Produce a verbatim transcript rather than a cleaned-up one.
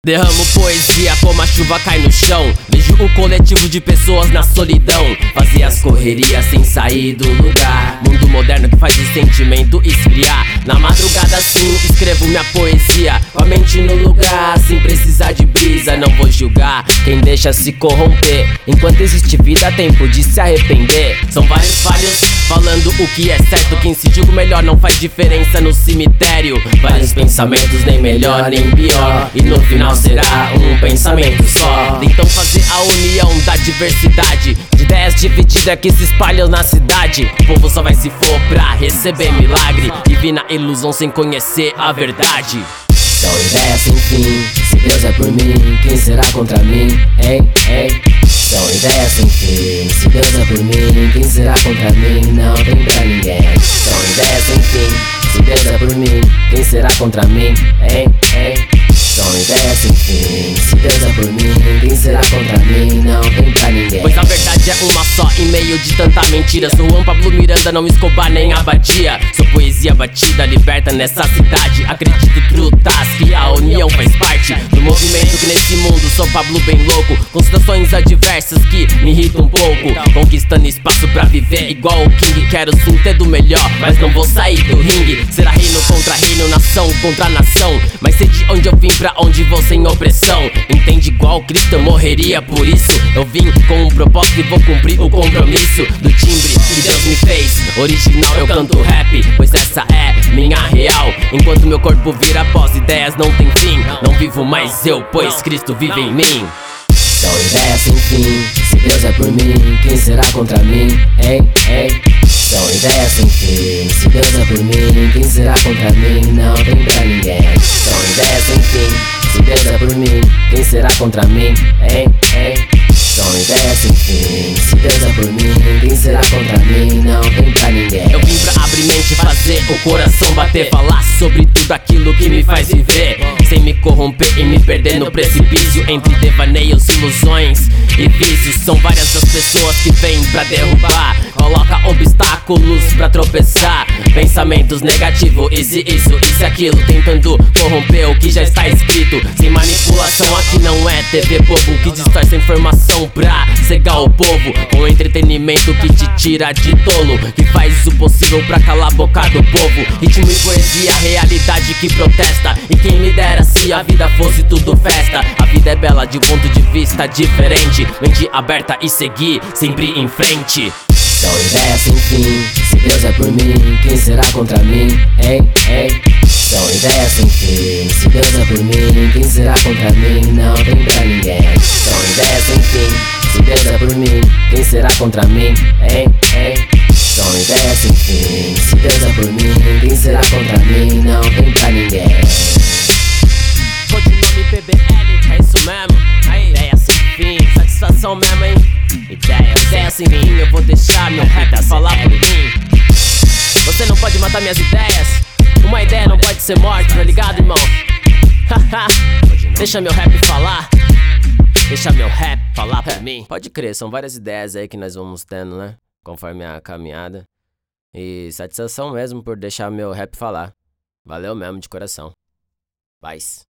Derramo poesia como a chuva cai no chão. Vejo o coletivo de pessoas na solidão, fazer as correrias sem sair do lugar. Mundo moderno que faz o sentimento esfriar. Na madrugada sim, escrevo minha poesia, com a mente no lugar, sem precisar de brisa. Não vou julgar quem deixa se corromper. Enquanto existe vida, tempo de se arrepender. São vários falhos falando o que é certo. Quem se diga o melhor não faz diferença no cemitério. Vários pensamentos, nem melhor nem pior, e no final será um pensamento só. Tentam fazer a união da diversidade de ideias divididas que se espalham na cidade. O povo só vai se for pra receber milagre e vir na ilusão sem conhecer a verdade. São ideias sem fim, se Deus é por mim, quem será contra mim, hein, hein? São ideias sem fim, se Deus é por mim, quem será contra mim, não tem pra ninguém. São ideias sem fim, se Deus é por mim, quem será contra mim, hein, hein? São ideias sem fim, se Deus é por mim, quem será contra mim, não tem pra ninguém. Pois a verdade é uma só em meio de tanta mentira. Sou Juan Pablo Miranda, não Escobar nem Abadia. Sou poesia batida, liberta nessa cidade. Acredito trutas que a união faz parte do movimento que nesse mundo sou Pablo bem louco, com situações adversas que me irritam um pouco. Conquistando espaço pra viver igual o King. Quero sim ter do melhor, mas não vou sair do ringue. Será reino contra reino, nação contra nação, mas sei de onde eu vim, pra onde vou sem opressão. Entende igual Cristo, eu morreria por isso. Eu vim com um propósito e vou cumprir o compromisso do timbre que Deus me fez. Original eu canto rap, pois essa é minha real. Enquanto meu corpo vira pós, ideias não tem fim. Não vivo mais eu, pois Cristo vive em mim. São ideias sem fim, se Deus é por mim, quem será contra mim, hein, hein? São ideias sem fim, se Deus é por mim, quem será contra mim, não tem pra ninguém. São ideias sem fim, se Deus é por mim, quem será contra mim, hein, hein? São ideias sem fim, se Deus é por mim, quem será contra mim, não tem pra ninguém. Eu vim pra abrir mente, fazer o coração bater, falar sobre tudo aquilo que me faz viver, sem me corromper e me perder no precipício, entre devaneios, ilusões e vícios. São várias as pessoas que vêm pra derrubar, coloca obstáculos pra tropeçar. Pensamentos negativos, isso, isso, isso e aquilo, tentando corromper o que já está escrito. Sem manipulação, aqui não é T V bobo que distorce a informação pra cegar o povo, com entretenimento que te tira de tolo, que faz o possível pra calar a boca do povo. Ritmo e poesia, realidade que protesta, e quem me dera se a vida fosse tudo festa. A vida é bela de um ponto de vista diferente, mente aberta e seguir sempre em frente. São ideias sem fim, se Deus é por mim, quem será contra mim, hein, hein? São ideias sem fim, se Deus é por mim, quem será contra mim, não tem pra ninguém. São ideias sem fim, se Deus é por mim, quem será contra mim, hein, hein? São ideias sem fim, se Deus é por mim, quem será contra mim, não tem pra ninguém. Codinome P B L, é isso mesmo, aí, ideia sem fim, satisfação mesmo, hein? Ideia, ideia sem fim, eu vou deixar meu rap falar por mim. Você não pode matar minhas ideias, uma ideia não pode ser morte, tá ligado, irmão? Haha, deixa meu rap falar, deixa meu rap falar por mim. Pode crer, são várias ideias aí que nós vamos tendo, né? Conforme a caminhada. E satisfação mesmo por deixar meu rap falar. Valeu mesmo de coração. Paz.